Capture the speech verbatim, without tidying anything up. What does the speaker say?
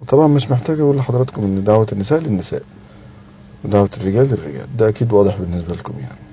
وطبعا مش محتاج اقول لحضراتكم ان دعوة النساء للنساء ودعوة الرجال للرجال، ده اكيد واضح بالنسبة لكم يعني.